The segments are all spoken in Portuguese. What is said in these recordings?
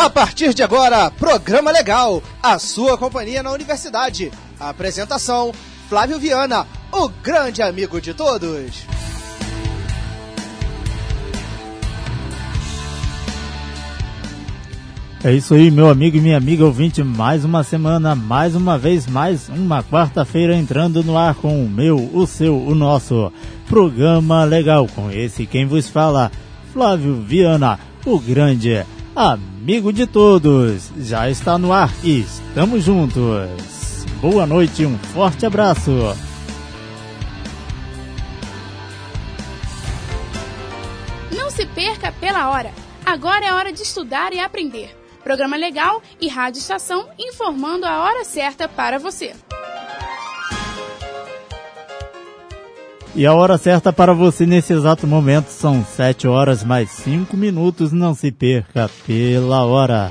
A partir de agora, Programa Legal, a sua companhia na universidade. A apresentação, Flávio Viana, o grande amigo de todos. É isso aí, meu amigo e minha amiga ouvinte, mais uma semana, mais uma vez, mais uma quarta-feira entrando no ar com o meu, o seu, o nosso Programa Legal. Com esse quem vos fala, Flávio Viana, o grande amigo de todos. Já está no ar e estamos juntos. Boa noite e um forte abraço. Não se perca pela hora. Agora é hora de estudar e aprender. Programa Legal e Rádio Estação informando a hora certa para você. E a hora certa para você nesse exato momento são 7 horas mais 5 minutos. Não se perca pela hora.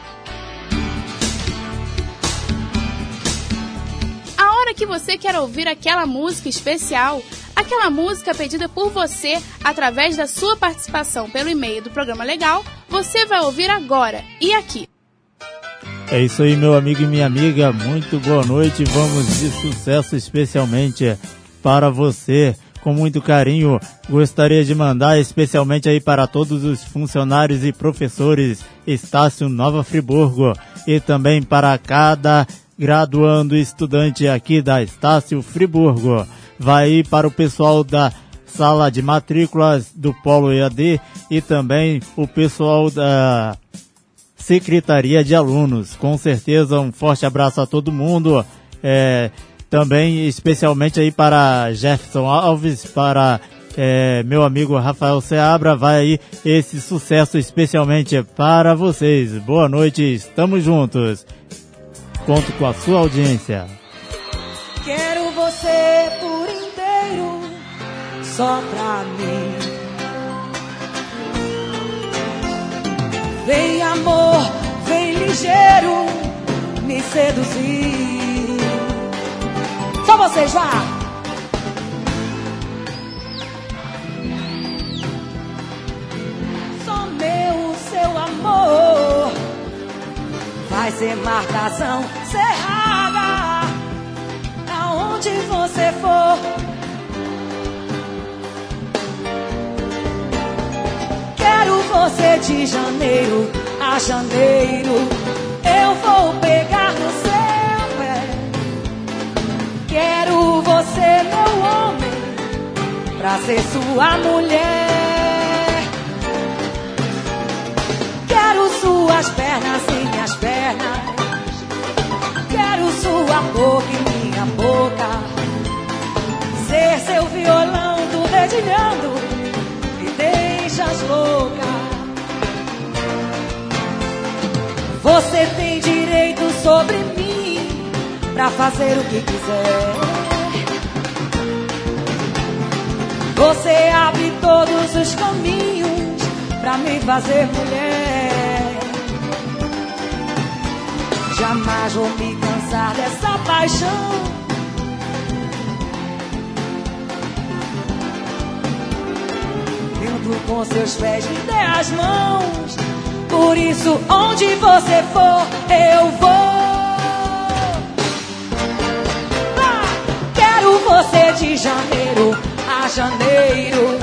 A hora que você quer ouvir aquela música especial, aquela música pedida por você através da sua participação pelo e-mail do Programa Legal, você vai ouvir agora e aqui. É isso aí, meu amigo e minha amiga, muito boa noite. Vamos de sucesso especialmente para você. Com muito carinho, gostaria de mandar especialmente aí para todos os funcionários e professores Estácio Nova Friburgo e também para cada graduando estudante aqui da Estácio Friburgo. Vai aí para o pessoal da sala de matrículas do Polo EAD e também o pessoal da Secretaria de Alunos. Com certeza um forte abraço a todo mundo. Também especialmente aí para Jefferson Alves, para meu amigo Rafael Seabra. Vai aí esse sucesso especialmente para vocês. Boa noite, estamos juntos. Conto com a sua audiência. Quero você por inteiro, só pra mim. Vem amor, vem ligeiro, me seduzir. Só vocês, vá! Só meu, seu amor vai ser marcação cerrada. Aonde você for, quero você de janeiro a janeiro. Eu vou pegar no seu pé. Quero você, meu homem, pra ser sua mulher. Quero suas pernas em minhas pernas. Quero sua boca em minha boca. Ser seu violão, tu dedilhando, me deixas louca. Você tem direito sobre mim pra fazer o que quiser. Você abre todos os caminhos pra me fazer mulher. Jamais vou me cansar dessa paixão. Junto com seus pés me dê as mãos. Por isso onde você for eu vou. Quero você de janeiro a janeiro.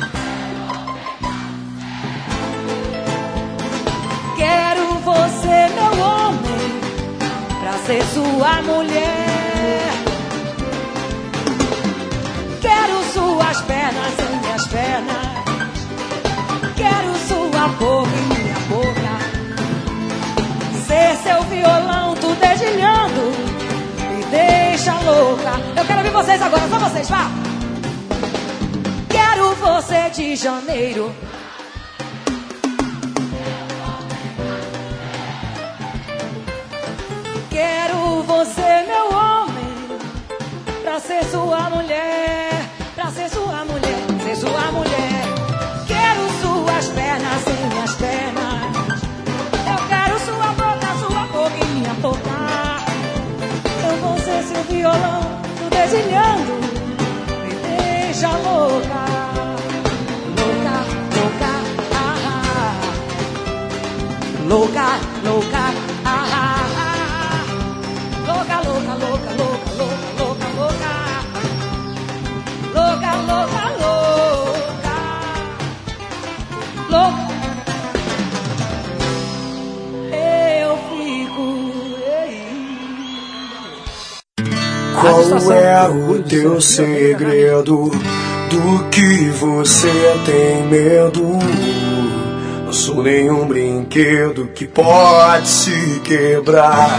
Quero você, meu homem, pra ser sua mulher. Quero suas pernas em minhas pernas. Quero sua boca em minha boca. Ser seu violão, tu dedilhando, me deixa louca. Eu quero ouvir vocês agora, só vocês, vá! Quero você de janeiro. Quero você, meu homem, pra ser sua mulher. Pra ser sua mulher, ser sua mulher. Quero suas pernas em minhas pernas. Eu quero sua boca em minha boca. Eu vou ser seu violão, tu dedilhando, me deixa louca. Louca, louca, ah, ah. louca, louca, ah, ah, ah. Louca, louca, louca, louca, louca, louca, louca. Louca, louca, louca. Louca. Eu fico. Qual é o teu segredo? Do que você tem medo? Não sou nenhum brinquedo que pode se quebrar.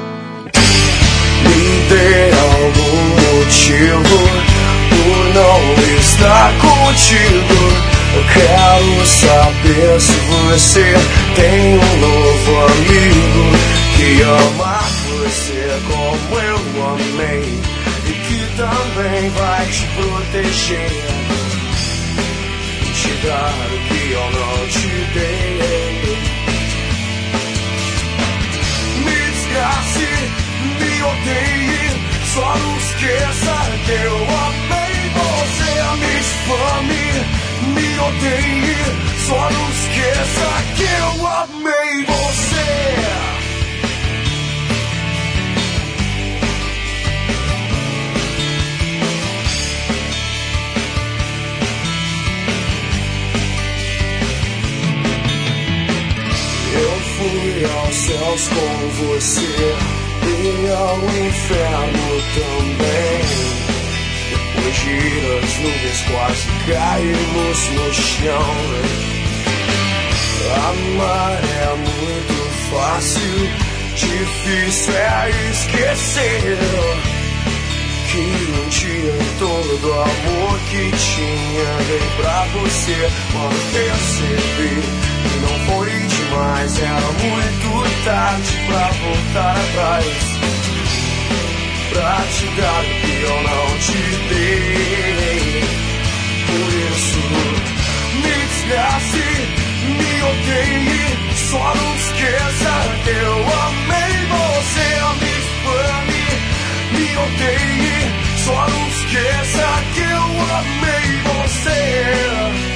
Me dê algum motivo por não estar contigo. Eu quero saber se você tem um novo amigo que ama você como eu amei e que também vai te proteger, te dar o que eu não te dei. Me desgrace, me odeie, só não esqueça que eu amei você. Me difame, me odeie, só não esqueça que eu amei você. Fui aos céus com você e ao inferno também. Depois de as nuvens quase caímos no chão. Amar é muito fácil, difícil é esquecer que um dia todo amor que tinha dei pra você. Quando percebi que não foi demais, era muito tarde pra voltar atrás, pra te dar o que eu não te dei. Por isso, me desgrace, me odeie, só não esqueça que eu amei você. Me difame, me odeie, só não esqueça que eu amei você.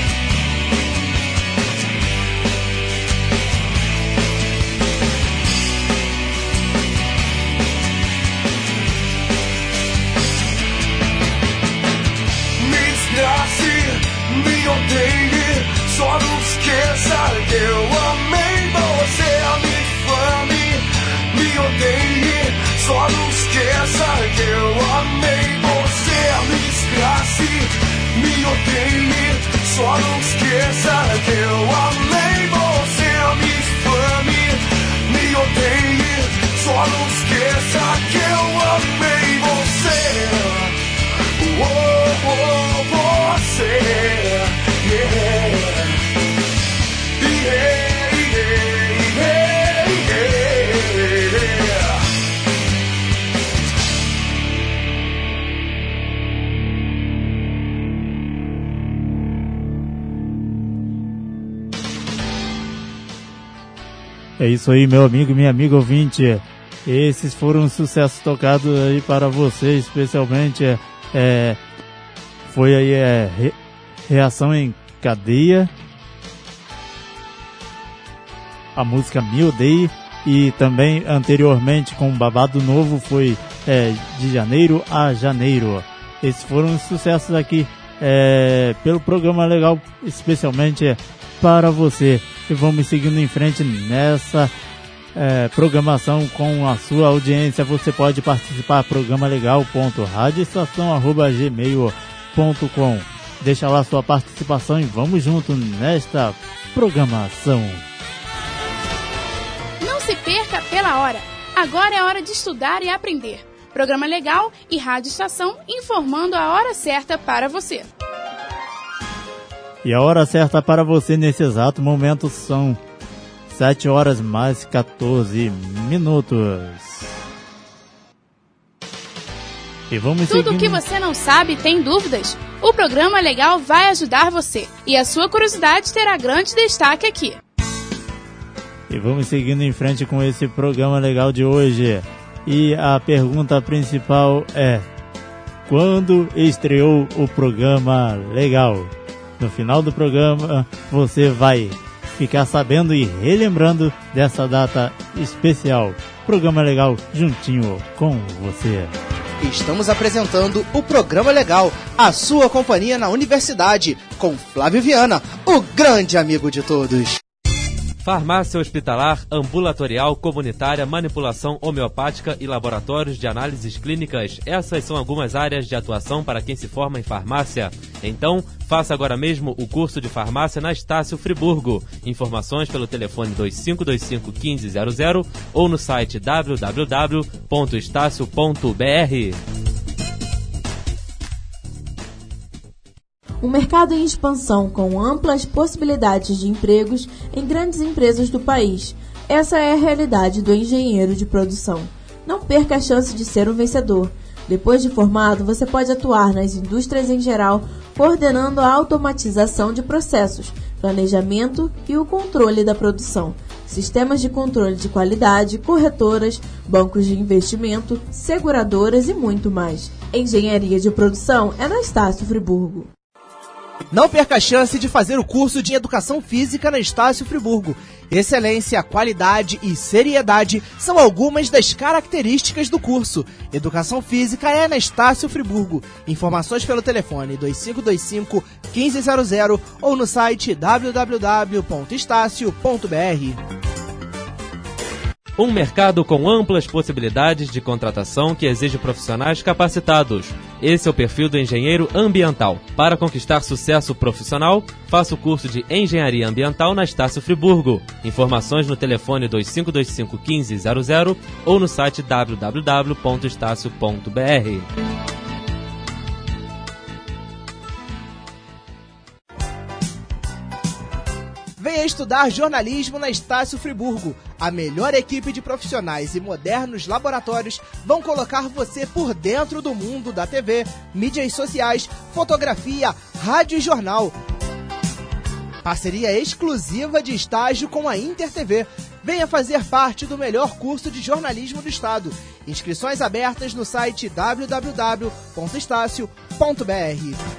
Me odeie, só não esqueça que eu amei você. Me difame, me odeie, só não esqueça que eu amei você. Me desgrace, me odeie, só não esqueça que eu amei você. Me difame, me odeie, só não esqueça que eu amei você. Você, yeah. Yeah, yeah, yeah. É isso aí, meu amigo e minha amiga ouvinte. Esses foram sucessos tocados aí para você, especialmente. Foi aí Reação em Cadeia, a música Me Odeie, e também anteriormente com Babado Novo foi De Janeiro a Janeiro. Esses foram os sucessos aqui pelo programa legal, especialmente para você. E vamos seguindo em frente nessa programação com a sua audiência. Você pode participar, programalegal.radioestação@gmail.com. Deixa lá sua participação e vamos junto nesta programação. Não se perca pela hora. Agora é hora de estudar e aprender. Programa Legal e Rádio Estação informando a hora certa para você. E a hora certa para você nesse exato momento são 7 horas mais 14 minutos. E vamos Tudo seguindo. que você não sabe e tem dúvidas? O Programa Legal vai ajudar você. E a sua curiosidade terá grande destaque aqui. E vamos seguindo em frente com esse programa legal de hoje. E a pergunta principal é: quando estreou o programa legal? No final do programa você vai ficar sabendo e relembrando dessa data especial. Programa Legal juntinho com você. Estamos apresentando o Programa Legal, a sua companhia na universidade, com Flávio Viana, o grande amigo de todos. Farmácia hospitalar, ambulatorial, comunitária, manipulação homeopática e laboratórios de análises clínicas. Essas são algumas áreas de atuação para quem se forma em farmácia. Então, faça agora mesmo o curso de farmácia na Estácio Friburgo. Informações pelo telefone 2525-1500 ou no site www.estacio.br. Um mercado em expansão com amplas possibilidades de empregos em grandes empresas do país. Essa é a realidade do engenheiro de produção. Não perca a chance de ser um vencedor. Depois de formado, você pode atuar nas indústrias em geral, coordenando a automatização de processos, planejamento e o controle da produção, sistemas de controle de qualidade, corretoras, bancos de investimento, seguradoras e muito mais. Engenharia de produção é na Estácio Friburgo. Não perca a chance de fazer o curso de Educação Física na Estácio Friburgo. Excelência, qualidade e seriedade são algumas das características do curso. Educação Física é na Estácio Friburgo. Informações pelo telefone 2525-1500 ou no site www.estacio.br. Um mercado com amplas possibilidades de contratação que exige profissionais capacitados. Esse é o perfil do engenheiro ambiental. Para conquistar sucesso profissional, faça o curso de Engenharia Ambiental na Estácio Friburgo. Informações no telefone 2525-1500 ou no site www.estacio.br. Venha estudar jornalismo na Estácio Friburgo. A melhor equipe de profissionais e modernos laboratórios vão colocar você por dentro do mundo da TV, mídias sociais, fotografia, rádio e jornal. Parceria exclusiva de estágio com a InterTV. Venha fazer parte do melhor curso de jornalismo do estado. Inscrições abertas no site www.estacio.br.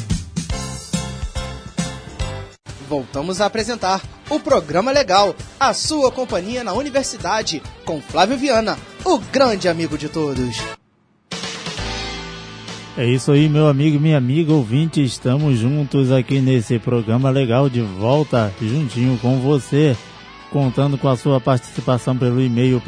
Voltamos a apresentar o Programa Legal, a sua companhia na universidade, com Flávio Viana, o grande amigo de todos. É isso aí, meu amigo e minha amiga ouvinte, estamos juntos aqui nesse Programa Legal, de volta juntinho com você, contando com a sua participação pelo e-mail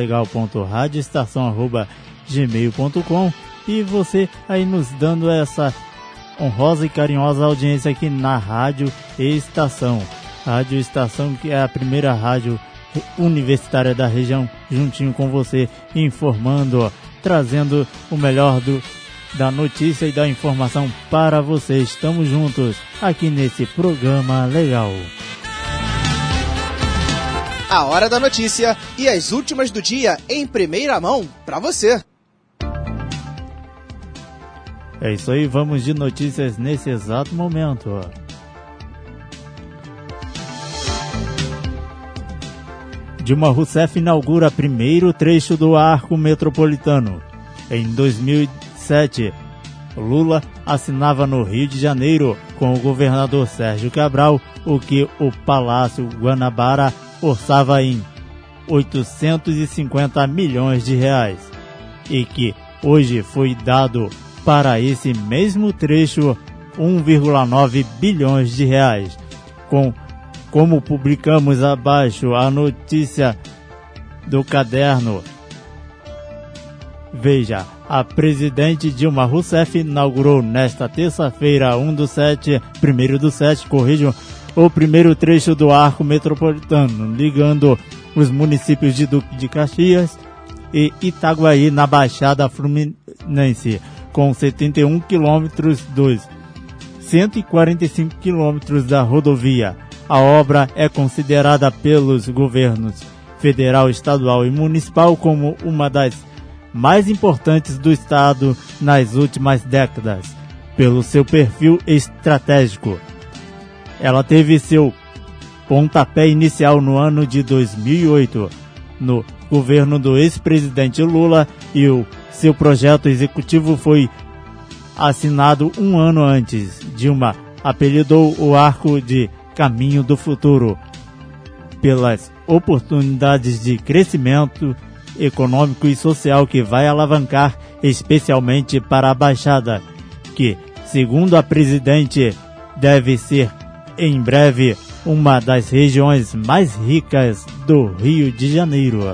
programalegal.radioestação@gmail.com e você aí nos dando essa honrosa e carinhosa audiência aqui na Rádio Estação. Rádio Estação, que é a primeira rádio universitária da região, juntinho com você, informando, trazendo o melhor da notícia e da informação para você. Estamos juntos aqui nesse Programa Legal. A hora da notícia e as últimas do dia em primeira mão para você. É isso aí, vamos de notícias nesse exato momento. Dilma Rousseff inaugura primeiro trecho do Arco Metropolitano. Em 2007, Lula assinava no Rio de Janeiro com o governador Sérgio Cabral o que o Palácio Guanabara orçava em 850 milhões de reais e que hoje foi dado para esse mesmo trecho 1,9 bilhões de reais. Como publicamos abaixo a notícia do caderno, veja, a presidente Dilma Rousseff inaugurou nesta terça-feira, 1/7, o primeiro trecho do Arco Metropolitano, ligando os municípios de Duque de Caxias e Itaguaí na Baixada Fluminense, com 71 quilômetros dos 145 quilômetros da rodovia. A obra é considerada pelos governos federal, estadual e municipal como uma das mais importantes do estado nas últimas décadas, pelo seu perfil estratégico. Ela teve seu pontapé inicial no ano de 2008, no governo do ex-presidente Lula, e o seu projeto executivo foi assinado um ano antes. Dilma apelidou o arco de Caminho do Futuro. pelas oportunidades de crescimento econômico e social que vai alavancar especialmente para a Baixada, que, segundo a presidente, deve ser em breve uma das regiões mais ricas do Rio de Janeiro.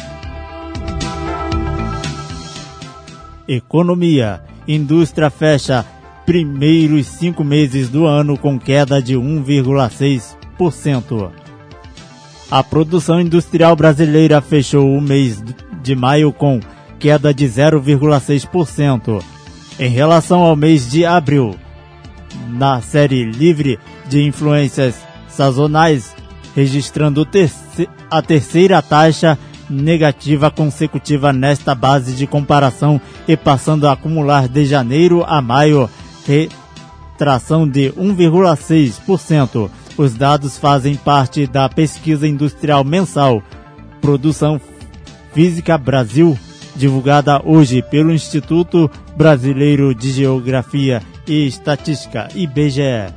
Economia. Indústria fecha primeiros 5 meses do ano com queda de 1,6%. A produção industrial brasileira fechou o mês de maio com queda de 0,6% em relação ao mês de abril. Na série livre de influências sazonais, registrando a terceira taxa negativa consecutiva nesta base de comparação e passando a acumular de janeiro a maio retração de 1,6%. Os dados fazem parte da pesquisa industrial mensal Produção Física Brasil, divulgada hoje pelo Instituto Brasileiro de Geografia e Estatística, IBGE.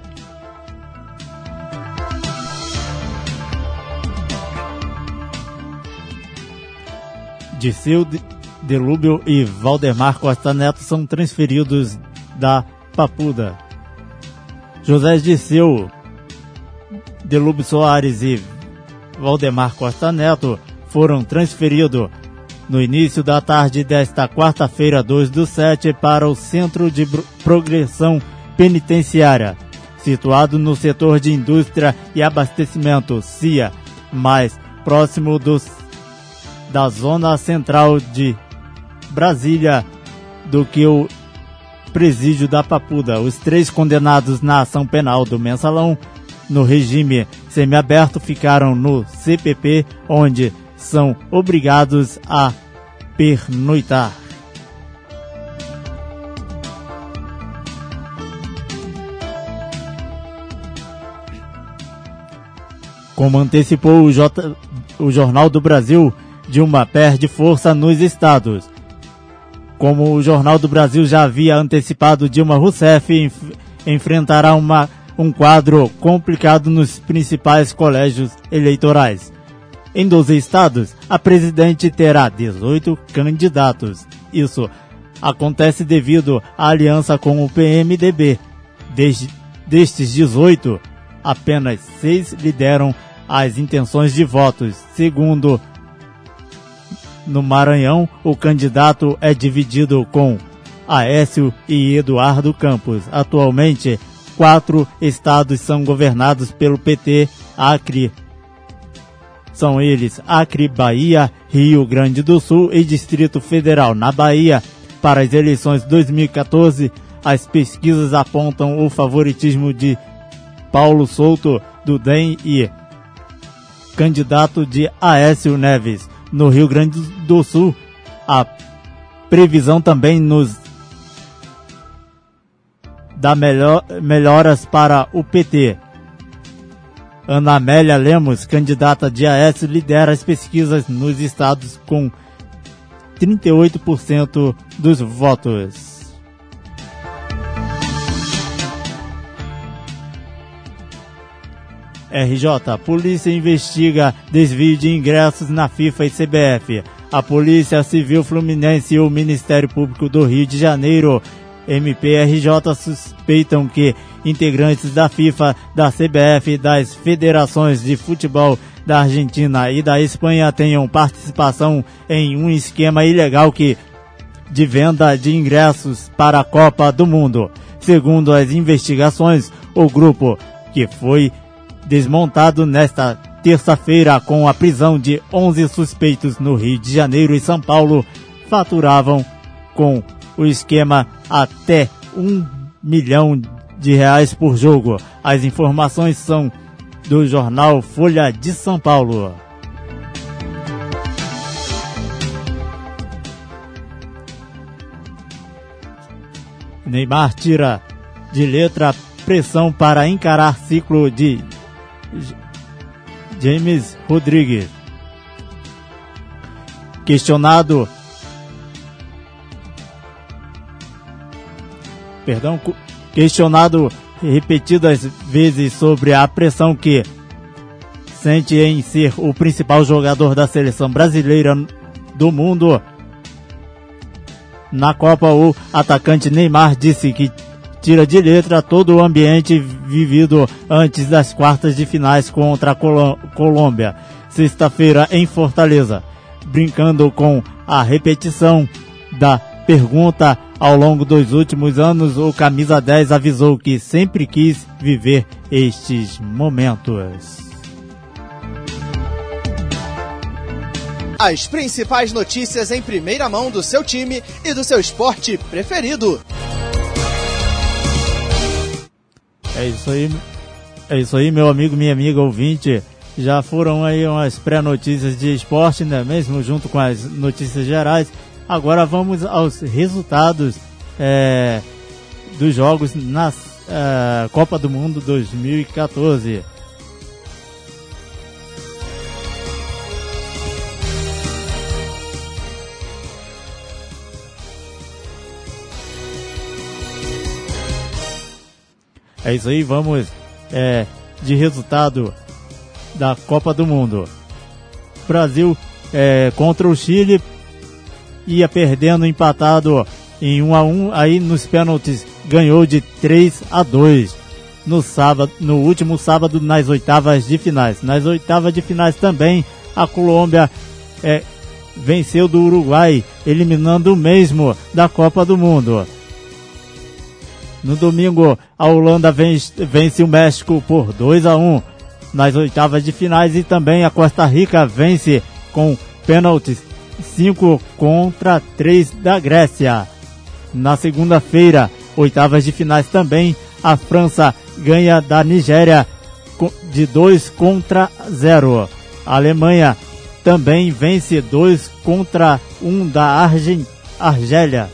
Dirceu Delúbio e Valdemar Costa Neto são transferidos da Papuda. José Dirceu Delúbio Soares e Valdemar Costa Neto foram transferidos no início da tarde desta quarta-feira, 2/7, para o Centro de Progressão Penitenciária, situado no setor de Indústria e Abastecimento, CIA, mais próximo da zona central de Brasília do que o presídio da Papuda. Os 3 condenados na ação penal do Mensalão no regime semiaberto ficaram no CPP, onde são obrigados a pernoitar. Como antecipou o Jornal do Brasil, Dilma perde força nos estados. Como o Jornal do Brasil já havia antecipado, Dilma Rousseff enfrentará um quadro complicado nos principais colégios eleitorais. Em 12 estados, a presidente terá 18 candidatos. Isso acontece devido à aliança com o PMDB. Destes 18, apenas 6 lideram as intenções de votos. Segundo, no Maranhão, o candidato é dividido com Aécio e Eduardo Campos. Atualmente, 4 estados são governados pelo PT. Acre são eles Acre, Bahia, Rio Grande do Sul e Distrito Federal. Na Bahia, para as eleições 2014, as pesquisas apontam o favoritismo de Paulo Souto, do DEM, e candidato de Aécio Neves. No Rio Grande do Sul, a previsão também dá melhoras para o PT. Ana Amélia Lemos, candidata de Aécio, lidera as pesquisas nos estados com 38% dos votos. RJ, polícia investiga desvio de ingressos na FIFA e CBF. A Polícia Civil Fluminense e o Ministério Público do Rio de Janeiro, MPRJ, suspeitam que integrantes da FIFA, da CBF e das federações de futebol da Argentina e da Espanha tenham participação em um esquema ilegal de venda de ingressos para a Copa do Mundo. Segundo as investigações, o grupo, que foi desmontado nesta terça-feira com a prisão de 11 suspeitos no Rio de Janeiro e São Paulo, faturavam com o esquema até R$1 milhão por jogo. As informações são do jornal Folha de São Paulo. Neymar tira de letra pressão para encarar ciclo de James Rodrigues. Questionado repetidas vezes sobre a pressão que sente em ser o principal jogador da seleção brasileira do mundo. Na Copa, o atacante Neymar disse que tira de letra todo o ambiente vivido antes das quartas de finais contra a Colômbia, sexta-feira em Fortaleza. Brincando com a repetição da pergunta ao longo dos últimos anos, o camisa 10 avisou que sempre quis viver estes momentos. As principais notícias em primeira mão do seu time e do seu esporte preferido. É isso aí, meu amigo, minha amiga ouvinte. Já foram aí umas pré-notícias de esporte, né? Mesmo junto com as notícias gerais. Agora vamos aos resultados dos jogos na Copa do Mundo 2014. É isso aí, vamos de resultado da Copa do Mundo. Brasil contra o Chile ia perdendo, empatado em 1-1, aí nos pênaltis ganhou de 3-2 no último sábado nas oitavas de finais. Nas oitavas de finais também a Colômbia venceu do Uruguai, eliminando o mesmo da Copa do Mundo. No domingo, a Holanda vence o México por 2-1 nas oitavas de finais, e também a Costa Rica vence com pênaltis 5-3 da Grécia. Na segunda-feira, oitavas de finais também, a França ganha da Nigéria de 2-0. A Alemanha também vence 2-1 da Argélia.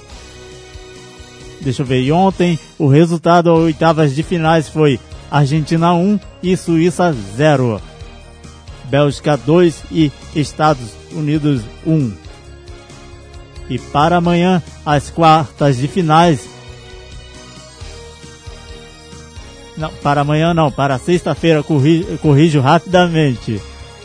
Deixa eu ver, e ontem o resultado das oitavas de finais foi Argentina 1 e Suíça 0. Bélgica 2 e Estados Unidos 1. E para amanhã, as quartas de finais... Não, para amanhã não, para sexta-feira, corrijo rapidamente.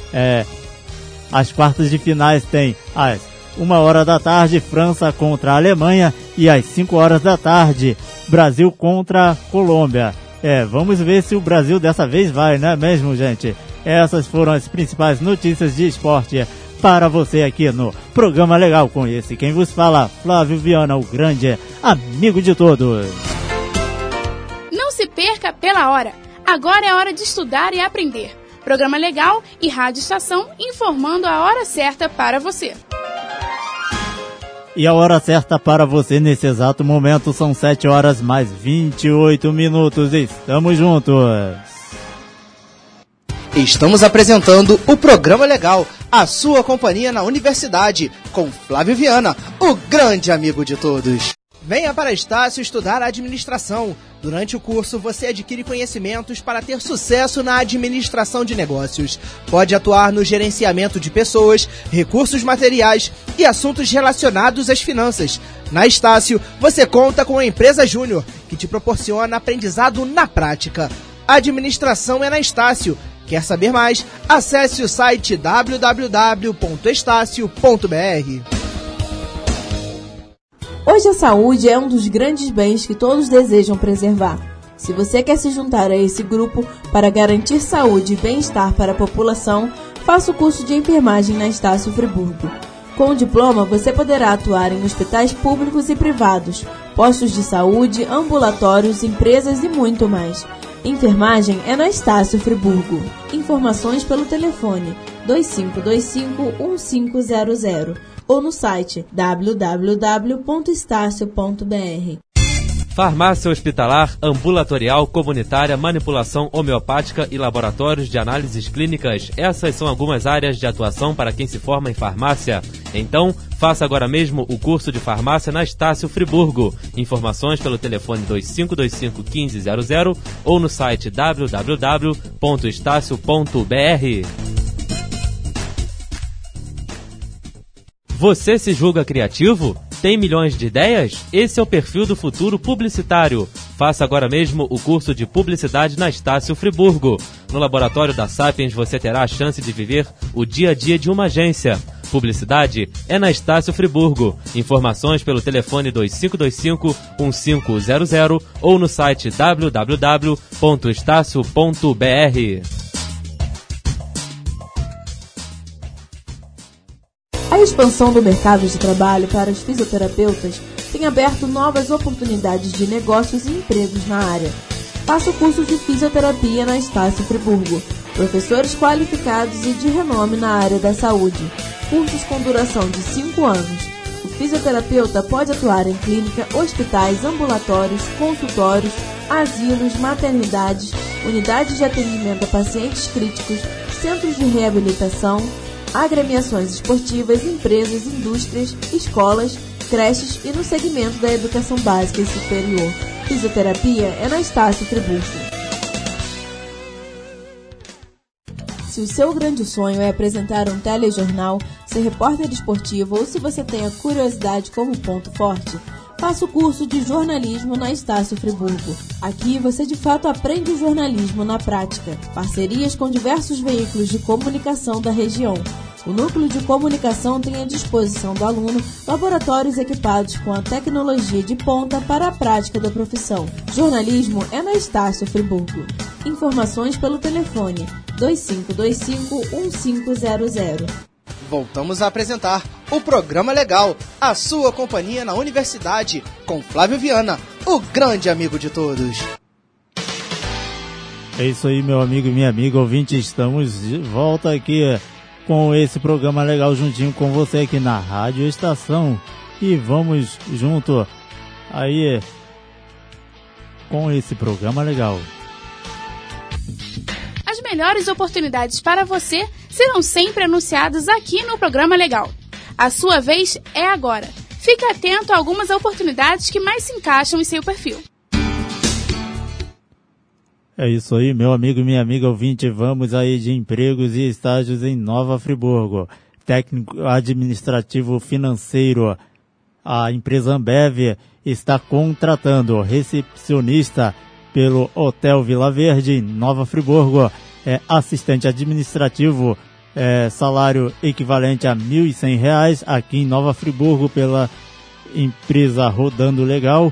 As quartas de finais tem às 1h da tarde, França contra a Alemanha, e às 5h da tarde, Brasil contra a Colômbia. Vamos ver se o Brasil dessa vez vai, não é mesmo, gente? Essas foram as principais notícias de esporte para você aqui no Programa Legal, com esse quem vos fala, Flávio Viana, o grande amigo de todos. Não se perca pela hora. Agora é hora de estudar e aprender. Programa Legal e Rádio Estação informando a hora certa para você. E a hora certa para você nesse exato momento são 7h mais 28 minutos. Estamos juntos. Estamos apresentando o Programa Legal, a sua companhia na universidade, com Flávio Viana, o grande amigo de todos. Venha para Estácio estudar administração. Durante o curso, você adquire conhecimentos para ter sucesso na administração de negócios. Pode atuar no gerenciamento de pessoas, recursos materiais e assuntos relacionados às finanças. Na Estácio, você conta com a empresa Júnior, que te proporciona aprendizado na prática. A administração é na Estácio. Quer saber mais? Acesse o site www.estacio.br. Hoje a saúde é um dos grandes bens que todos desejam preservar. Se você quer se juntar a esse grupo para garantir saúde e bem-estar para a população, faça o curso de enfermagem na Estácio Friburgo. Com o diploma, você poderá atuar em hospitais públicos e privados, postos de saúde, ambulatórios, empresas e muito mais. Enfermagem é na Estácio Friburgo. Informações pelo telefone 2525-1500 ou no site www.estacio.br. Farmácia hospitalar, ambulatorial, comunitária, manipulação homeopática e laboratórios de análises clínicas. Essas são algumas áreas de atuação para quem se forma em farmácia. Então, faça agora mesmo o curso de farmácia na Estácio Friburgo. Informações pelo telefone 2525-1500 ou no site www.estacio.br. Você se julga criativo? Tem milhões de ideias? Esse é o perfil do futuro publicitário. Faça agora mesmo o curso de publicidade na Estácio Friburgo. No laboratório da Sapiens você terá a chance de viver o dia a dia de uma agência. Publicidade é na Estácio Friburgo. Informações pelo telefone 2525-1500 ou no site www.estacio.br. A expansão do mercado de trabalho para os fisioterapeutas tem aberto novas oportunidades de negócios e empregos na área. Faça o curso de fisioterapia na Estácio Friburgo. Professores qualificados e de renome na área da saúde. Cursos com duração de 5 anos. O fisioterapeuta pode atuar em clínica, hospitais, ambulatórios, consultórios, asilos, maternidades, unidades de atendimento a pacientes críticos, centros de reabilitação, agremiações esportivas, empresas, indústrias, escolas, creches e no segmento da educação básica e superior. Fisioterapia é na Estácio Friburgo. Se o seu grande sonho é apresentar um telejornal, ser repórter esportivo ou se você tem a curiosidade como ponto forte, faça o curso de jornalismo na Estácio Friburgo. Aqui você de fato aprende o jornalismo na prática. Parcerias com diversos veículos de comunicação da região. O núcleo de comunicação tem à disposição do aluno laboratórios equipados com a tecnologia de ponta para a prática da profissão. Jornalismo é na Estácio Friburgo. Informações pelo telefone 2525-1500. Voltamos a apresentar o Programa Legal, a sua companhia na universidade, com Flávio Viana, o grande amigo de todos. É isso aí, meu amigo e minha amiga ouvinte, estamos de volta aqui com esse Programa Legal juntinho com você aqui na Rádio Estação. E vamos junto aí com esse Programa Legal. As melhores oportunidades para você serão sempre anunciadas aqui no Programa Legal. A sua vez é agora. Fique atento a algumas oportunidades que mais se encaixam em seu perfil. É isso aí, meu amigo e minha amiga ouvinte, vamos aí de empregos e estágios em Nova Friburgo. Técnico administrativo financeiro. A empresa Ambev está contratando recepcionista pelo Hotel Vila Verde, em Nova Friburgo. Assistente administrativo, salário equivalente a R$ 1.100 aqui em Nova Friburgo pela empresa Rodando Legal.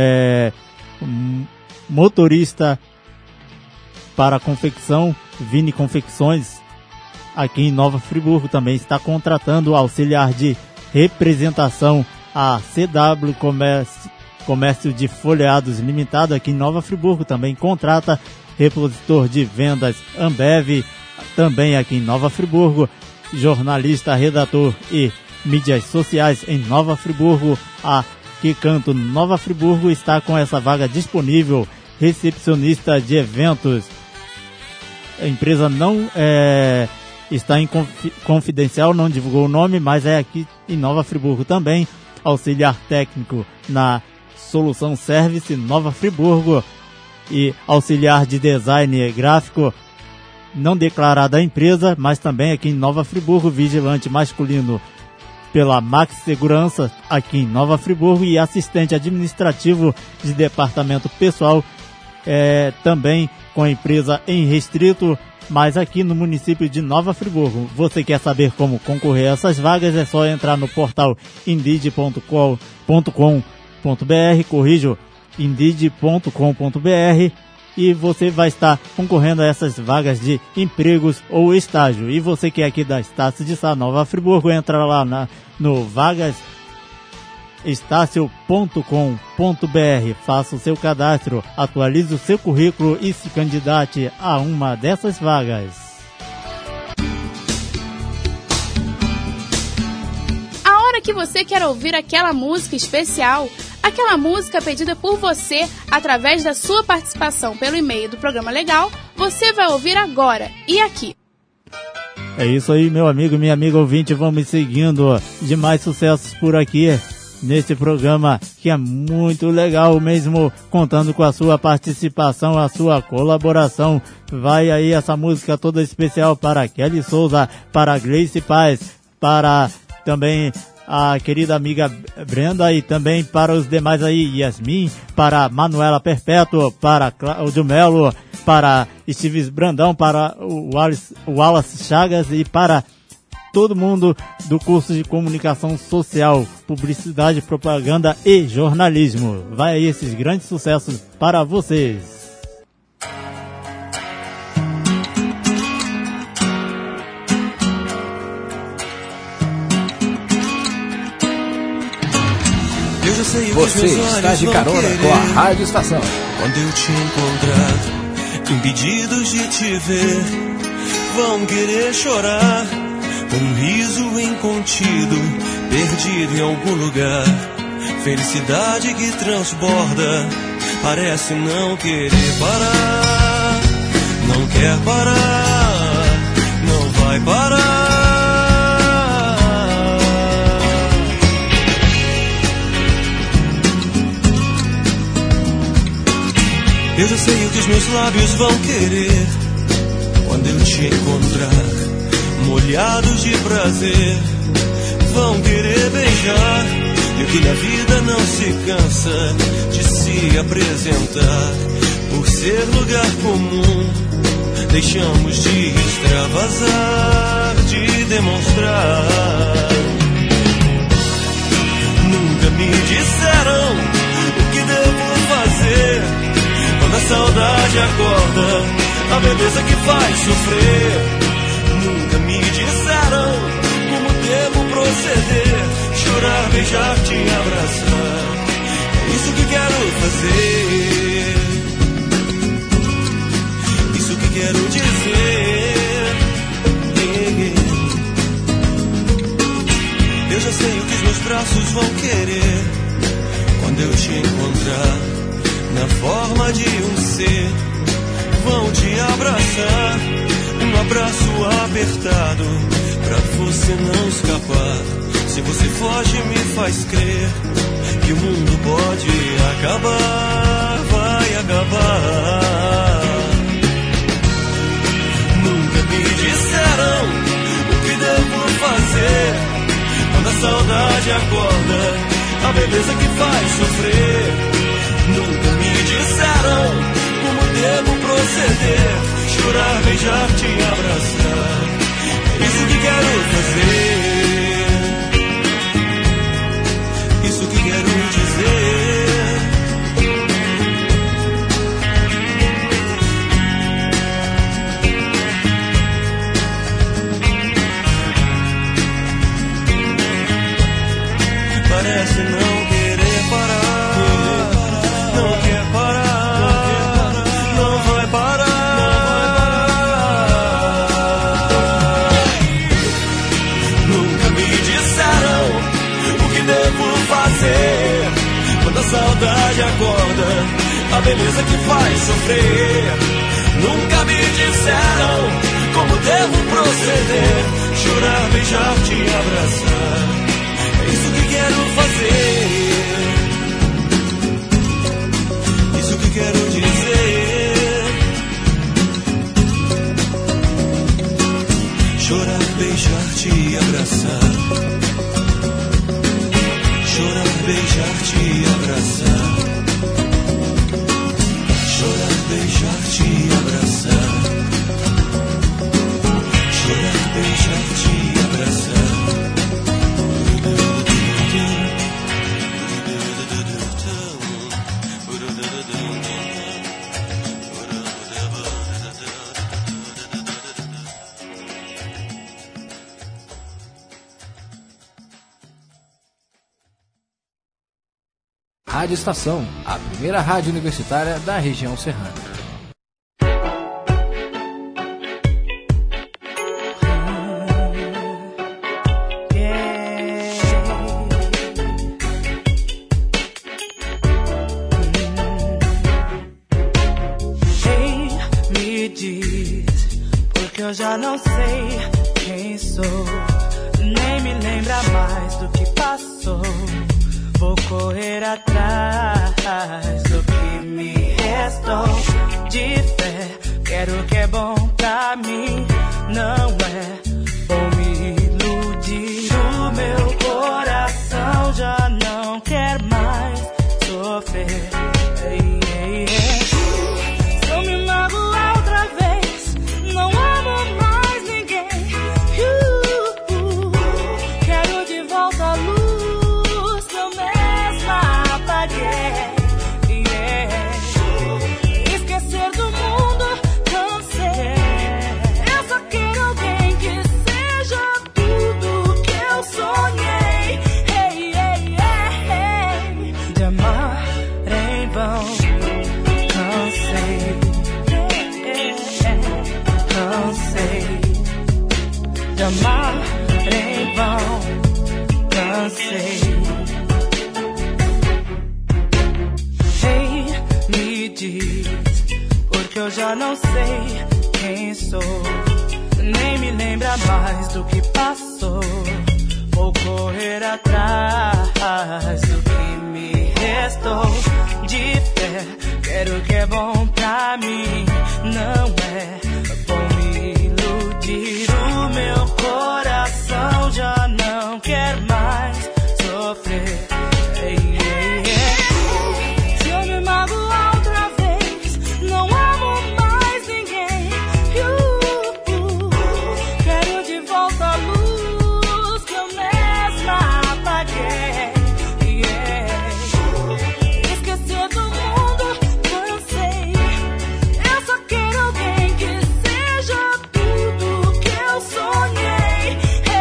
Motorista para confecção, Vini Confecções, aqui em Nova Friburgo, também está contratando auxiliar de representação a CW Comércio de Folheados Limitado, aqui em Nova Friburgo, também contrata repositor de vendas Ambev, também aqui em Nova Friburgo, jornalista, redator e mídias sociais em Nova Friburgo. A Que Canto Nova Friburgo está com essa vaga disponível, recepcionista de eventos. A empresa não está em confidencial, não divulgou o nome, mas é aqui em Nova Friburgo também. Auxiliar técnico na Solução Service Nova Friburgo e auxiliar de design gráfico não declarada a empresa, mas também aqui em Nova Friburgo. Vigilante masculino pela Max Segurança aqui em Nova Friburgo e assistente administrativo de departamento pessoal também com a empresa em Restrito, mas aqui no município de Nova Friburgo. Você quer saber como concorrer a essas vagas? É só entrar no portal indeed.com.br, corrijo, indeed.com.br, e você vai estar concorrendo a essas vagas de empregos ou estágio. E você que é aqui da Estácio de Sá, Nova Friburgo, entra lá no vagasestácio.com.br, faça o seu cadastro, atualize o seu currículo e se candidate a uma dessas vagas. A hora que você quer ouvir aquela música especial, aquela música pedida por você através da sua participação pelo e-mail do Programa Legal, você vai ouvir agora e aqui. É isso aí, meu amigo, minha amiga ouvinte, vamos seguindo de mais sucessos por aqui nesse programa que é muito legal mesmo, contando com a sua participação, a sua colaboração. Vai aí essa música toda especial para Kelly Souza, para Grace Paz, para também a querida amiga Brenda e também para os demais aí, Yasmin, para Manuela Perpétuo, para Cláudio Melo, para Estives Brandão, para o Wallace Chagas e para todo mundo do curso de Comunicação Social, Publicidade, Propaganda e Jornalismo. Vai aí esses grandes sucessos para vocês. Você está de carona com a Rádio Estação. Quando eu te encontrar, impedidos de te ver, vão querer chorar. Um riso incontido, perdido em algum lugar. Felicidade que transborda, parece não querer parar. Não quer parar, não vai parar. Eu já sei o que os meus lábios vão querer quando eu te encontrar, molhados de prazer, vão querer beijar. E o que na vida não se cansa de se apresentar, por ser lugar comum, deixamos de extravasar, de demonstrar. Nunca me disseram o que devo fazer. Quando a saudade acorda, a beleza que faz sofrer. Nunca me disseram como devo proceder. Chorar, beijar, te abraçar, é isso que quero fazer. Isso que quero dizer. Eu já sei o que os meus braços vão querer quando eu te encontrar. Na forma de um ser, vão te abraçar. Um abraço apertado, pra você não escapar. Se você foge, me faz crer que o mundo pode acabar, vai acabar. Nunca me disseram o que devo fazer. Quando a saudade acorda, a beleza que faz sofrer. Nunca me disseram como devo proceder. Chorar, beijar, te abraçar, é isso que quero fazer. Isso que quero dizer. Parece não querer parar. Quando a saudade acorda, a beleza que faz sofrer. Nunca me disseram como devo proceder. Chorar, beijar, te abraçar, é isso que quero fazer. Isso que quero dizer. Chorar, beijar, te abraçar. Chorar, beijar, te abraçar. Chorar, beijar, te abraçar. Chorar, beijar, te abraçar. Rádio Estação, a primeira rádio universitária da região serrana. Ei, me diz, porque eu já não sei quem sou, nem me lembra mais do que passou. Vou correr atrás do que me restou de fé. Quero o que é bom pra mim, não é bom me iludir o meu coração. já não sei quem sou, nem me lembra mais do que passou. Vou correr atrás do que me restou de fé. Quero o que é bom pra mim, não é bom me iludir. O meu coração já não quer mais sofrer. Se eu me magoar outra vez, não amo mais ninguém. Quero de volta a luz que eu mesma apaguei. Esquecer do mundo, cansei. Eu só quero alguém que seja tudo que eu sonhei.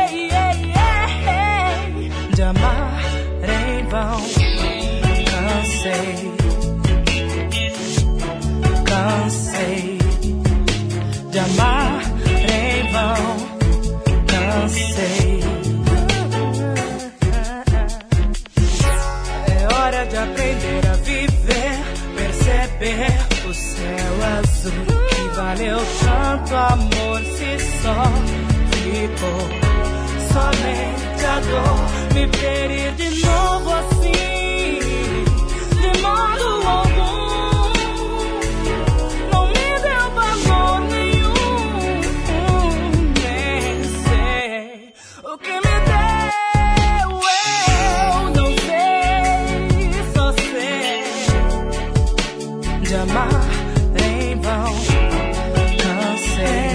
De amar em vão. Cansei de amar em vão. Cansei. É hora de aprender a viver, perceber o céu azul que valeu tanto amor se só ficou somente a dor. Me ferir de novo assim, de modo algum. Não me deu valor nenhum, nem sei o que me deu. Eu não sei, só sei de amar em vão. Cansei.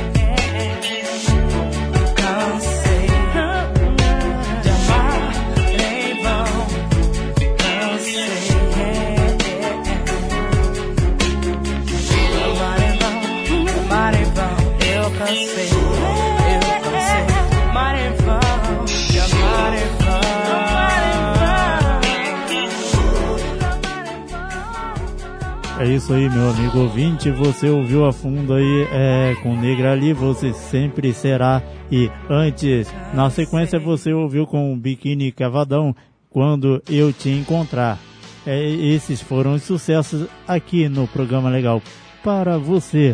É isso aí, meu amigo ouvinte, você ouviu a fundo aí com Negra Ali, Você Sempre Será. E antes, na sequência, você ouviu com Biquíni Cavadão, Quando Eu Te Encontrar. Esses foram os sucessos aqui no Programa Legal para você.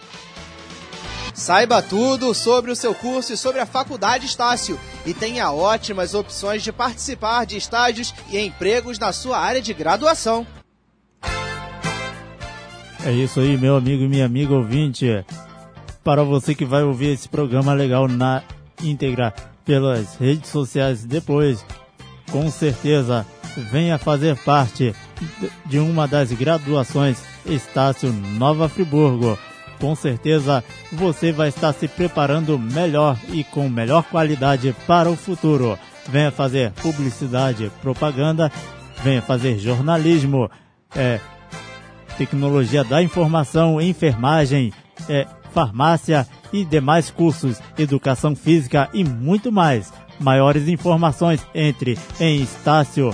Saiba tudo sobre o seu curso e sobre a Faculdade Estácio e tenha ótimas opções de participar de estágios e empregos na sua área de graduação. É isso aí, meu amigo e minha amiga ouvinte. Para você que vai ouvir esse programa legal na íntegra pelas redes sociais depois, com certeza venha fazer parte de uma das graduações Estácio Nova Friburgo. Com certeza você vai estar se preparando melhor e com melhor qualidade para o futuro. Venha fazer publicidade, propaganda, venha fazer jornalismo, tecnologia da informação, enfermagem, farmácia e demais cursos, educação física e muito mais. Maiores informações entre em estácio.br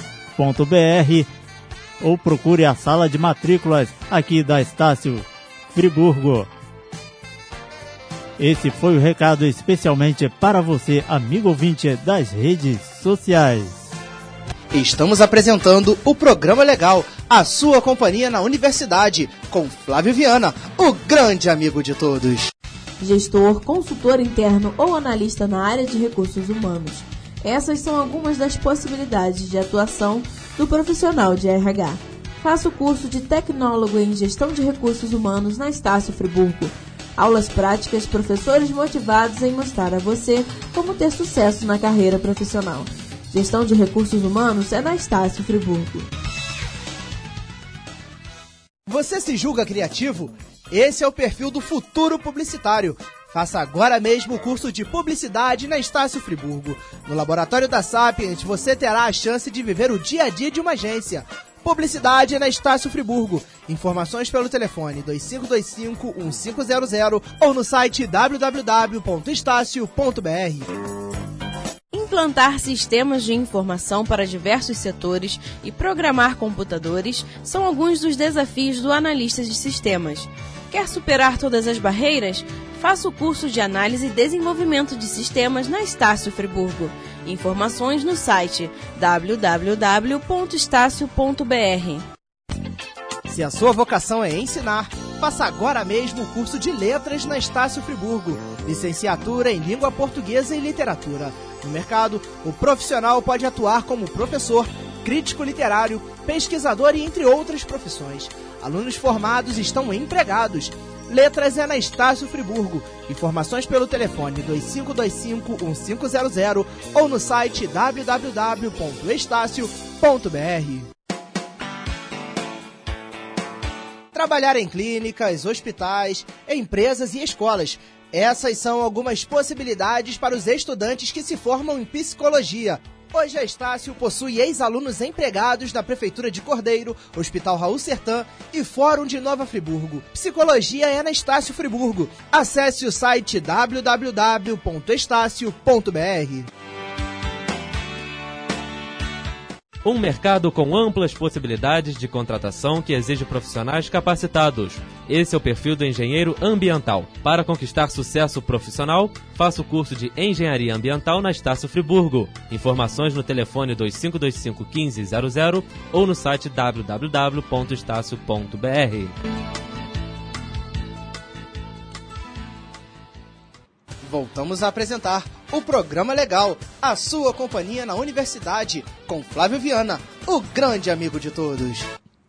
ou procure a sala de matrículas aqui da Estácio Friburgo. Esse foi o recado especialmente para você, amigo ouvinte das redes sociais. Estamos apresentando o Programa Legal, a sua companhia na universidade, com Flávio Viana, o grande amigo de todos. Gestor, consultor interno ou analista na área de recursos humanos. Essas são algumas das possibilidades de atuação do profissional de RH. Faça o curso de Tecnólogo em Gestão de Recursos Humanos na Estácio Friburgo. Aulas práticas, professores motivados em mostrar a você como ter sucesso na carreira profissional. Gestão de Recursos Humanos é na Estácio Friburgo. Você se julga criativo? Esse é o perfil do futuro publicitário. Faça agora mesmo o curso de Publicidade na Estácio Friburgo. No Laboratório da Sapiens, você terá a chance de viver o dia a dia de uma agência. Publicidade na Estácio Friburgo. Informações pelo telefone 2525-1500 ou no site www.estacio.br. Implantar sistemas de informação para diversos setores e programar computadores são alguns dos desafios do analista de sistemas. Quer superar todas as barreiras? Faça o curso de Análise e Desenvolvimento de Sistemas na Estácio Friburgo. Informações no site www.estacio.br. Se a sua vocação é ensinar, Faça agora mesmo o curso de Letras na Estácio Friburgo, licenciatura em Língua Portuguesa e Literatura. No mercado, o profissional pode atuar como professor, crítico literário, pesquisador e entre outras profissões. Alunos formados estão empregados. Letras é na Estácio Friburgo. Informações pelo telefone 2525-1500 ou no site www.estacio.br. Trabalhar em clínicas, hospitais, empresas e escolas. Essas são algumas possibilidades para os estudantes que se formam em psicologia. Hoje a Estácio possui ex-alunos empregados da Prefeitura de Cordeiro, Hospital Raul Sertã e Fórum de Nova Friburgo. Psicologia é na Estácio Friburgo. Acesse o site www.estacio.br. Um mercado com amplas possibilidades de contratação que exige profissionais capacitados. Esse é o perfil do engenheiro ambiental. Para conquistar sucesso profissional, faça o curso de Engenharia Ambiental na Estácio Friburgo. Informações no telefone 2525-1500 ou no site www.estacio.br. Voltamos a apresentar o Programa Legal, a sua companhia na universidade, com Flávio Viana, o grande amigo de todos.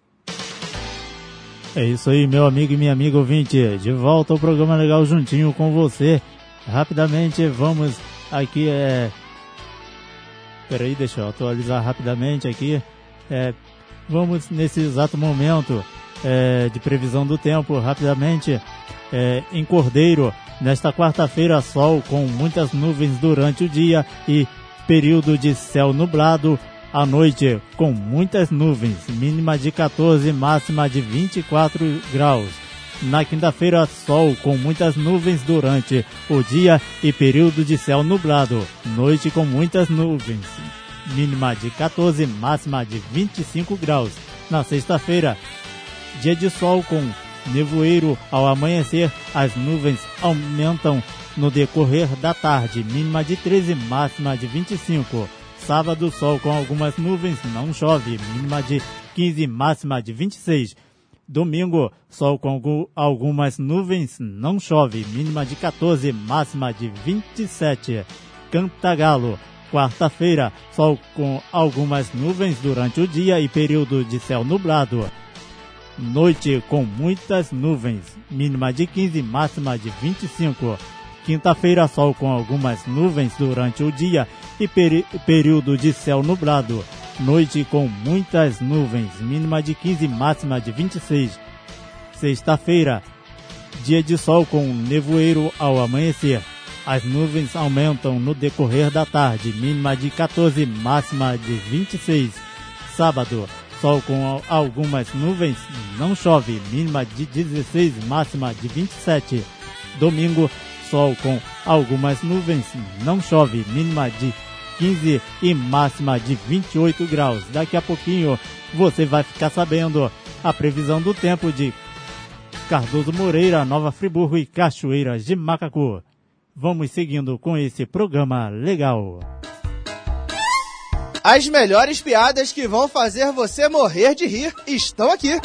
É isso aí, meu amigo e minha amiga ouvinte, de volta ao Programa Legal juntinho com você. Rapidamente vamos aqui, peraí, deixa eu atualizar rapidamente aqui. Vamos nesse exato momento de previsão do tempo, rapidamente, em Cordeiro. Nesta quarta-feira, sol com muitas nuvens durante o dia e período de céu nublado. À noite, com muitas nuvens, mínima de 14, máxima de 24 graus. Na quinta-feira, sol com muitas nuvens durante o dia e período de céu nublado. Noite com muitas nuvens, mínima de 14, máxima de 25 graus. Na sexta-feira, dia de sol com nevoeiro ao amanhecer, as nuvens aumentam no decorrer da tarde, mínima de 13, máxima de 25. Sábado, sol com algumas nuvens, não chove, mínima de 15, máxima de 26. Domingo, sol com algumas nuvens, não chove, mínima de 14, máxima de 27. Cantagalo, quarta-feira, sol com algumas nuvens durante o dia e período de céu nublado. Noite com muitas nuvens, mínima de 15, máxima de 25. Quinta-feira, sol com algumas nuvens durante o dia e período de céu nublado. Noite com muitas nuvens, mínima de 15, máxima de 26. Sexta-feira, dia de sol com nevoeiro ao amanhecer. As nuvens aumentam no decorrer da tarde, mínima de 14, máxima de 26. Sábado, sol com algumas nuvens, não chove, mínima de 16, máxima de 27. Domingo, sol com algumas nuvens, não chove, mínima de 15 e máxima de 28 graus. Daqui a pouquinho você vai ficar sabendo a previsão do tempo de Cardoso Moreira, Nova Friburgo e Cachoeiras de Macacu. Vamos seguindo com esse programa legal. As melhores piadas que vão fazer você morrer de rir estão aqui.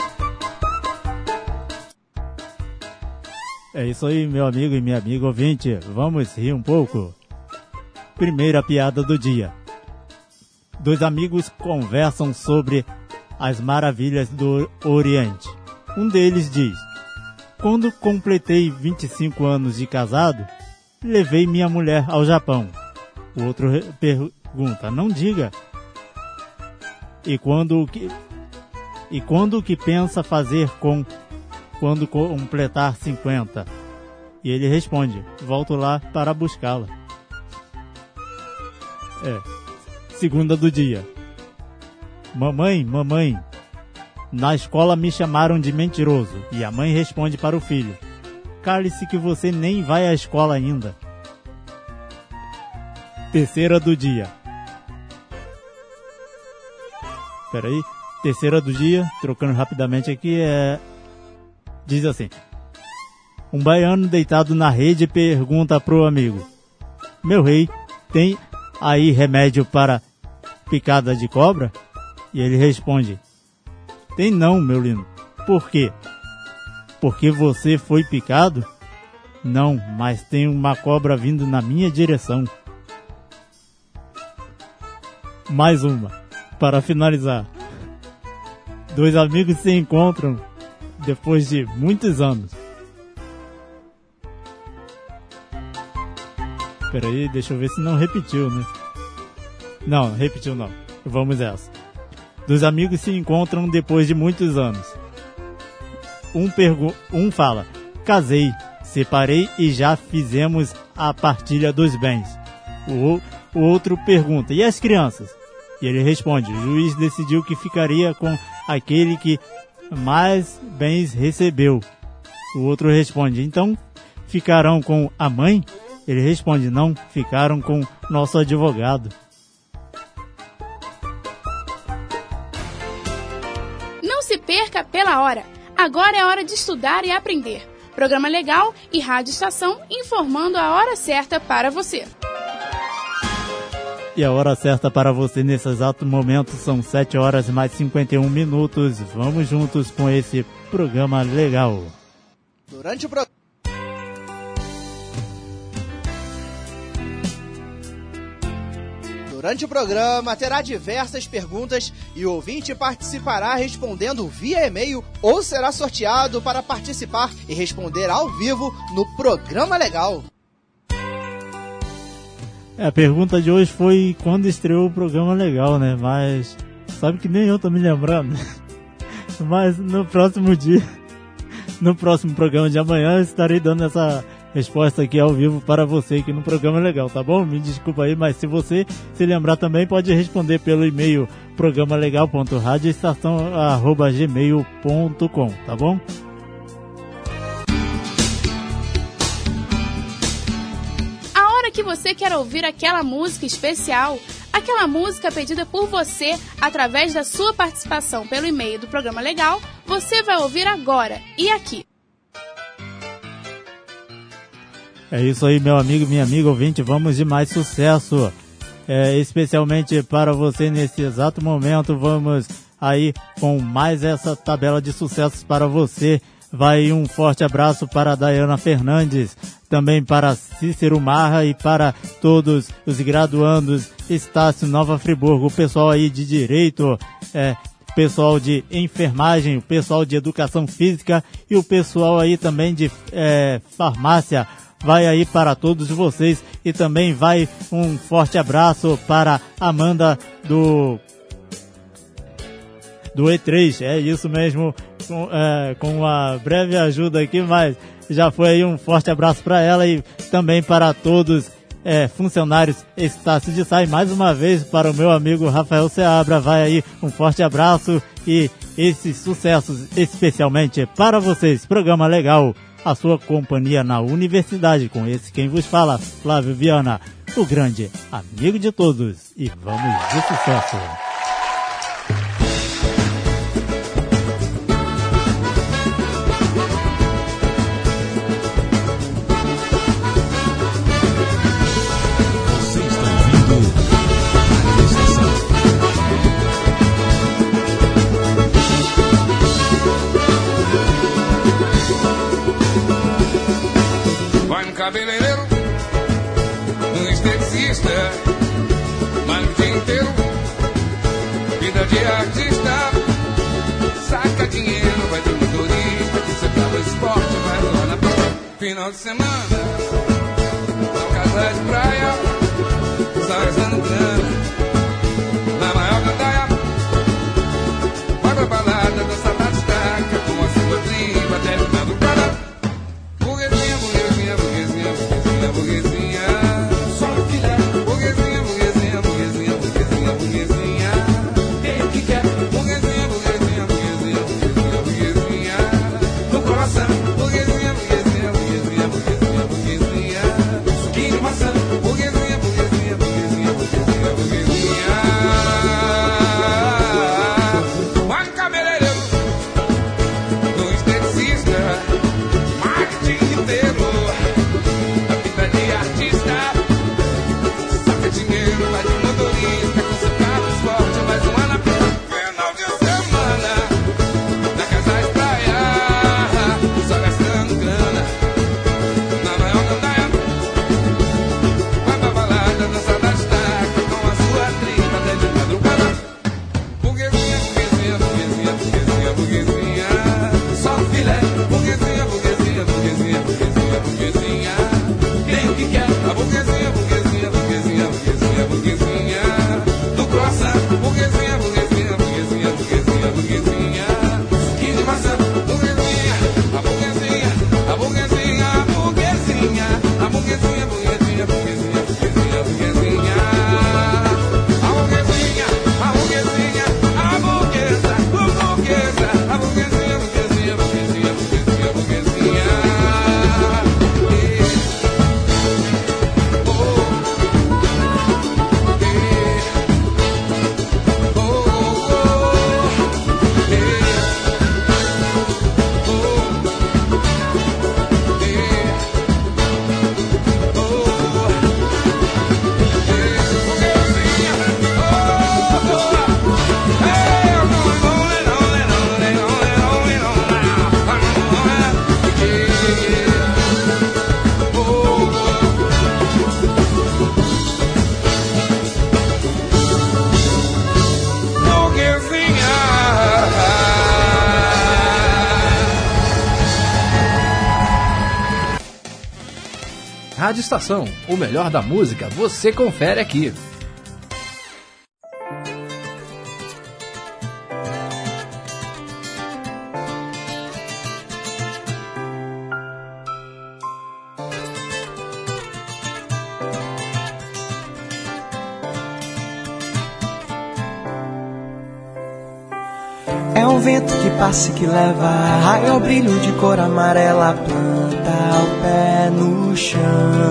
É isso aí, meu amigo e minha amiga ouvinte. Vamos rir um pouco. Primeira piada do dia. Dois amigos conversam sobre as maravilhas do Oriente. Um deles diz: quando completei 25 anos de casado, levei minha mulher ao Japão. O outro pergunta: não diga. E quando que pensa fazer quando completar 50? E ele responde: volto lá para buscá-la. Segunda do dia. Mamãe, na escola me chamaram de mentiroso. E a mãe responde para o filho: cale-se que você nem vai à escola ainda. Terceira do dia. Peraí. Terceira do dia, trocando rapidamente aqui, diz assim: um baiano deitado na rede pergunta pro amigo: meu rei, tem aí remédio para picada de cobra? E ele responde: tem não, meu lindo. Por quê? porque você foi picado? Não, mas tem uma cobra vindo na minha direção. Mais uma, para finalizar. 2 amigos se encontram depois de muitos anos. Peraí, deixa eu ver se não repetiu, né? Não, repetiu não. Vamos essa. 2 amigos se encontram depois de muitos anos. Um fala: casei, separei e já fizemos a partilha dos bens. O outro pergunta: e as crianças? E ele responde: o juiz decidiu que ficaria com aquele que mais bens recebeu. O outro responde: então ficarão com a mãe? Ele responde: não, ficaram com nosso advogado. Não se perca pela hora. Agora é hora de estudar e aprender. Programa Legal e Rádio Estação informando a hora certa para você. E a hora certa para você nesse exato momento são 7 horas mais 51 minutos. Vamos juntos com esse Programa Legal. Durante o programa terá diversas perguntas e o ouvinte participará respondendo via e-mail ou será sorteado para participar e responder ao vivo no Programa Legal. A pergunta de hoje foi quando estreou o Programa Legal, né? Mas sabe que nem eu tô me lembrando. Mas no próximo dia, no próximo programa de amanhã, eu estarei dando essa resposta aqui ao vivo para você aqui no Programa Legal, tá bom? Me desculpa aí, mas se você se lembrar também, pode responder pelo e-mail programalegal.radioestação@gmail.com, tá bom? A hora que você quer ouvir aquela música especial, aquela música pedida por você através da sua participação pelo e-mail do Programa Legal, você vai ouvir agora e aqui. É isso aí, meu amigo, minha amiga ouvinte, vamos de mais sucesso. Especialmente para você nesse exato momento, vamos aí com mais essa tabela de sucessos para você. Vai um forte abraço para a Dayana Fernandes, também para Cícero Marra e para todos os graduandos Estácio Nova Friburgo, o pessoal aí de Direito, pessoal de Enfermagem, o pessoal de Educação Física e o pessoal aí também de Farmácia. Vai aí para todos vocês e também vai um forte abraço para Amanda do E3, é isso mesmo, com uma breve ajuda aqui, mas já foi aí um forte abraço para ela e também para todos funcionários Estácio de Sá. Mais uma vez para o meu amigo Rafael Seabra, vai aí um forte abraço e esses sucessos especialmente para vocês. Programa Legal, a sua companhia na universidade, com esse quem vos fala, Flávio Viana, o grande amigo de todos, e vamos de sucesso. Você está ouvindo a estação. Vai no cabeleireiro, no esteticista, vai o dia inteiro, vida de artista, saca dinheiro, vai do motorista, que você pelo esporte, vai lá na praia, final de semana, na casa de praia, só gastando grana, na maior gandaia, vai pra balada, dança batistaca, com a sua tribo, até o final do cara. Burguesinha, burguesinha, burguesinha, burguesinha, burguesinha. Só filha. Burguesinha, burguesinha, burguesinha, burguesinha, burguesinha. Tem o que quer. Burguesinha, burguesinha, burguesinha, burguesinha, burguesinha. No coração. Burguesinha, burguesinha, burguesinha, burguesinha, burguesinha. Suquinho de maçã. Rádio Estação, o melhor da música, você confere aqui. É um vento que passa e que leva raio ao brilho de cor amarela, planta o pé no chão.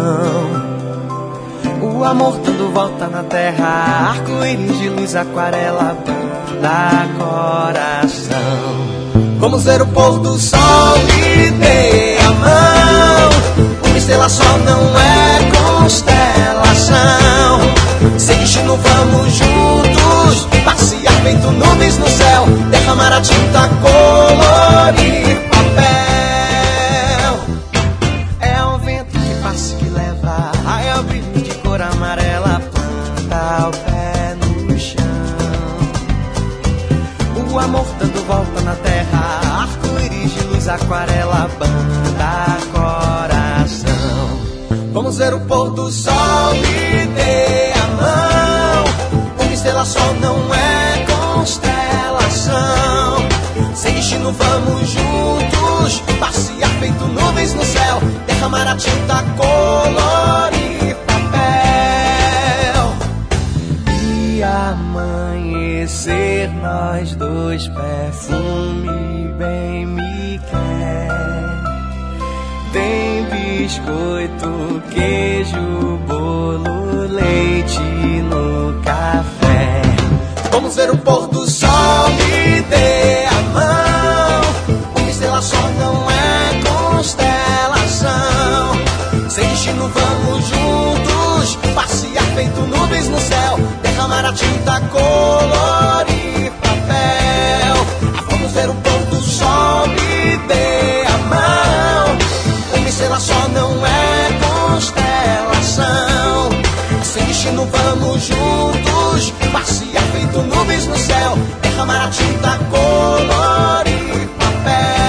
O amor todo volta na terra, arco-íris de luz, aquarela, banda coração. Vamos ver o pôr do sol e dê a mão. Uma estrela só não é constelação. Sem destino vamos juntos, passear feito nuvens no céu, derramar a tinta, colorir papel. É um vento que passa e que leva raio ao brilho de cor amarela, planta o pé no chão. O amor dando volta na terra, arco-íris de luz, aquarela, banda coração. Vamos ver o pôr do sol e dê a mão. Uma estrela só não é constelação. Sem destino vamos juntos, passear feito nuvens no céu, derramar a tinta, colorir papel. E amanhecer nós dois, perfume bem me quer. Tem biscoito, queijo, bolo, leite no café. Vamos ver o pôr do sol e dê a mão. Uma estrela só não é constelação. Sem destino vamos juntos, passear feito nuvens no céu, derramar a tinta, colorir papel. Vamos ver o pôr do sol e dê a mão. Uma estrela só não é constelação. Sem destino vamos juntos, passear feito nuvens no céu, derramar a tinta, colorir papel.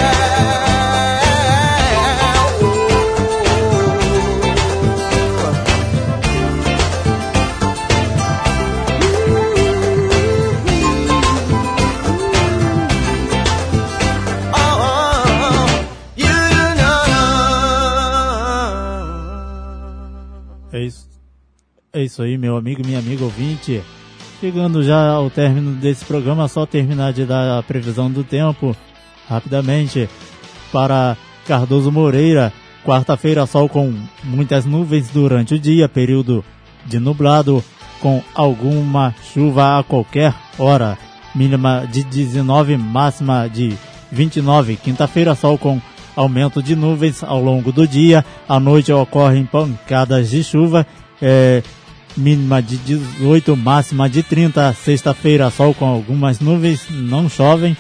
É isso aí, meu amigo e minha amiga ouvinte. Chegando já ao término desse programa, só terminar de dar a previsão do tempo rapidamente. Para Cardoso Moreira, quarta-feira, sol com muitas nuvens durante o dia, período de nublado com alguma chuva a qualquer hora, mínima de 19, máxima de 29. Quinta-feira, sol com aumento de nuvens ao longo do dia, à noite ocorrem pancadas de chuva, mínima de 18, máxima de 30. Sexta-feira, sol com algumas nuvens, não chove,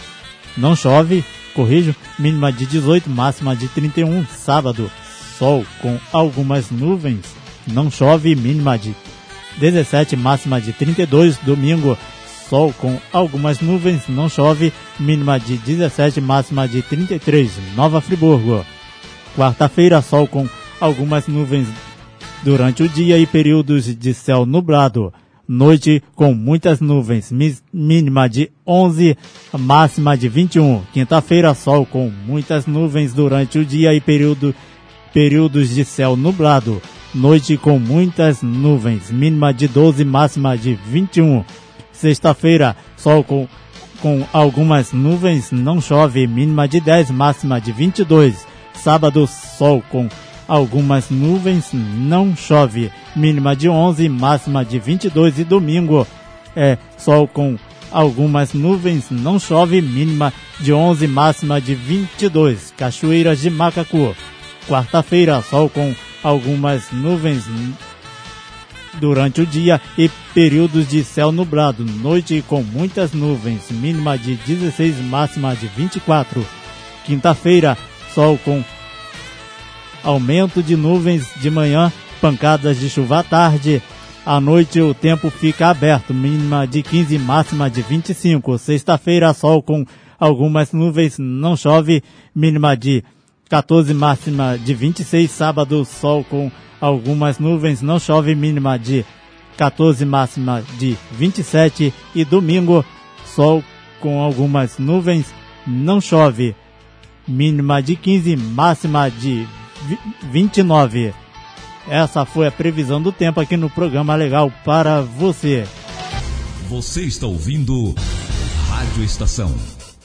mínima de 18, máxima de 31. Sábado, sol com algumas nuvens, não chove, mínima de 17, máxima de 32. Domingo, sol com algumas nuvens, não chove, mínima de 17, máxima de 33. Nova Friburgo. Quarta-feira, sol com algumas nuvens durante o dia e períodos de céu nublado. Noite com muitas nuvens, mínima de 11, máxima de 21. Quinta-feira, sol com muitas nuvens durante o dia e períodos de céu nublado. Noite com muitas nuvens, mínima de 12, máxima de 21. Sexta-feira, sol com algumas nuvens, não chove, mínima de 10, máxima de 22. Sábado, sol com algumas nuvens, não chove, mínima de 11, máxima de 22. E domingo, sol com algumas nuvens, não chove, mínima de 11, máxima de 22. Cachoeiras de Macacu. Quarta-feira, sol com algumas nuvens durante o dia e períodos de céu nublado. Noite com muitas nuvens, mínima de 16, máxima de 24. Quinta-feira, sol com aumento de nuvens de manhã, pancadas de chuva à tarde. À noite o tempo fica aberto, mínima de 15, máxima de 25. Sexta-feira, sol com algumas nuvens, não chove, mínima de 14 máxima de 26, sábado sol com algumas nuvens, não chove, mínima de 14, máxima de 27, e domingo sol com algumas nuvens, não chove, mínima de 15, máxima de 29. Essa foi a previsão do tempo aqui no programa Legal para você. Você está ouvindo Rádio Estação.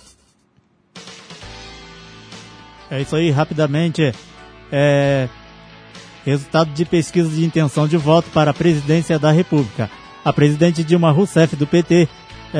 É isso aí, rapidamente. Resultado de pesquisa de intenção de voto para a presidência da República. A presidente Dilma Rousseff, do PT,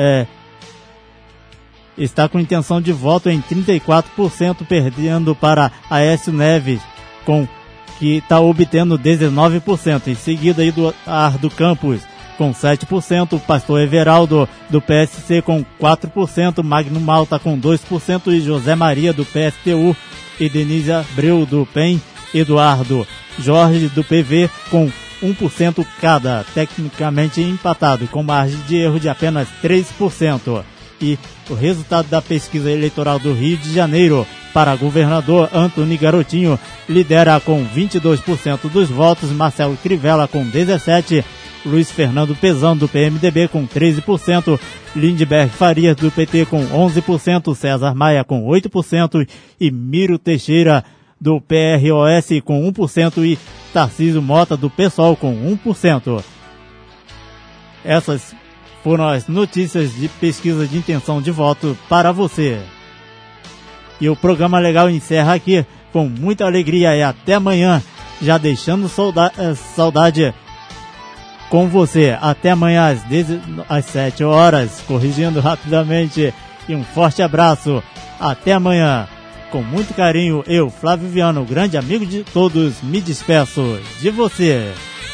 está com intenção de voto em 34%, perdendo para Aécio Neves, que está obtendo 19%. Em seguida, Eduardo Campos, com 7%, o pastor Everaldo, do PSC, com 4%, Magno Malta, com 2%, e José Maria, do PSTU, e Denise Abreu, do PEN, Eduardo Jorge, do PV, com 1% cada, tecnicamente empatado, com margem de erro de apenas 3%. E o resultado da pesquisa eleitoral do Rio de Janeiro para governador, Antony Garotinho lidera com 22% dos votos, Marcelo Crivella com 17%, Luiz Fernando Pezão, do PMDB, com 13%, Lindbergh Farias, do PT, com 11%, César Maia, com 8%, e Miro Teixeira, do PROS, com 1%, e Tarcísio Mota, do PSOL, com 1%. Essas foram as notícias de pesquisa de intenção de voto para você. E o programa Legal encerra aqui com muita alegria, e até amanhã, já deixando saudade com você. Até amanhã às 7 horas, corrigindo rapidamente, e um forte abraço. Até amanhã. Com muito carinho, eu, Flávio Viana, o grande amigo de todos, me despeço de você.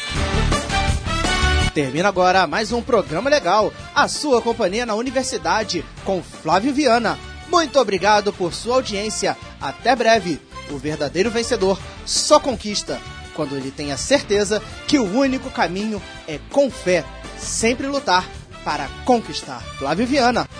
Termina agora mais um programa Legal, a sua companhia na universidade, com Flávio Viana. Muito obrigado por sua audiência. Até breve. O verdadeiro vencedor só conquista quando ele tem a certeza que o único caminho é com fé, sempre lutar para conquistar. Flávio Viana.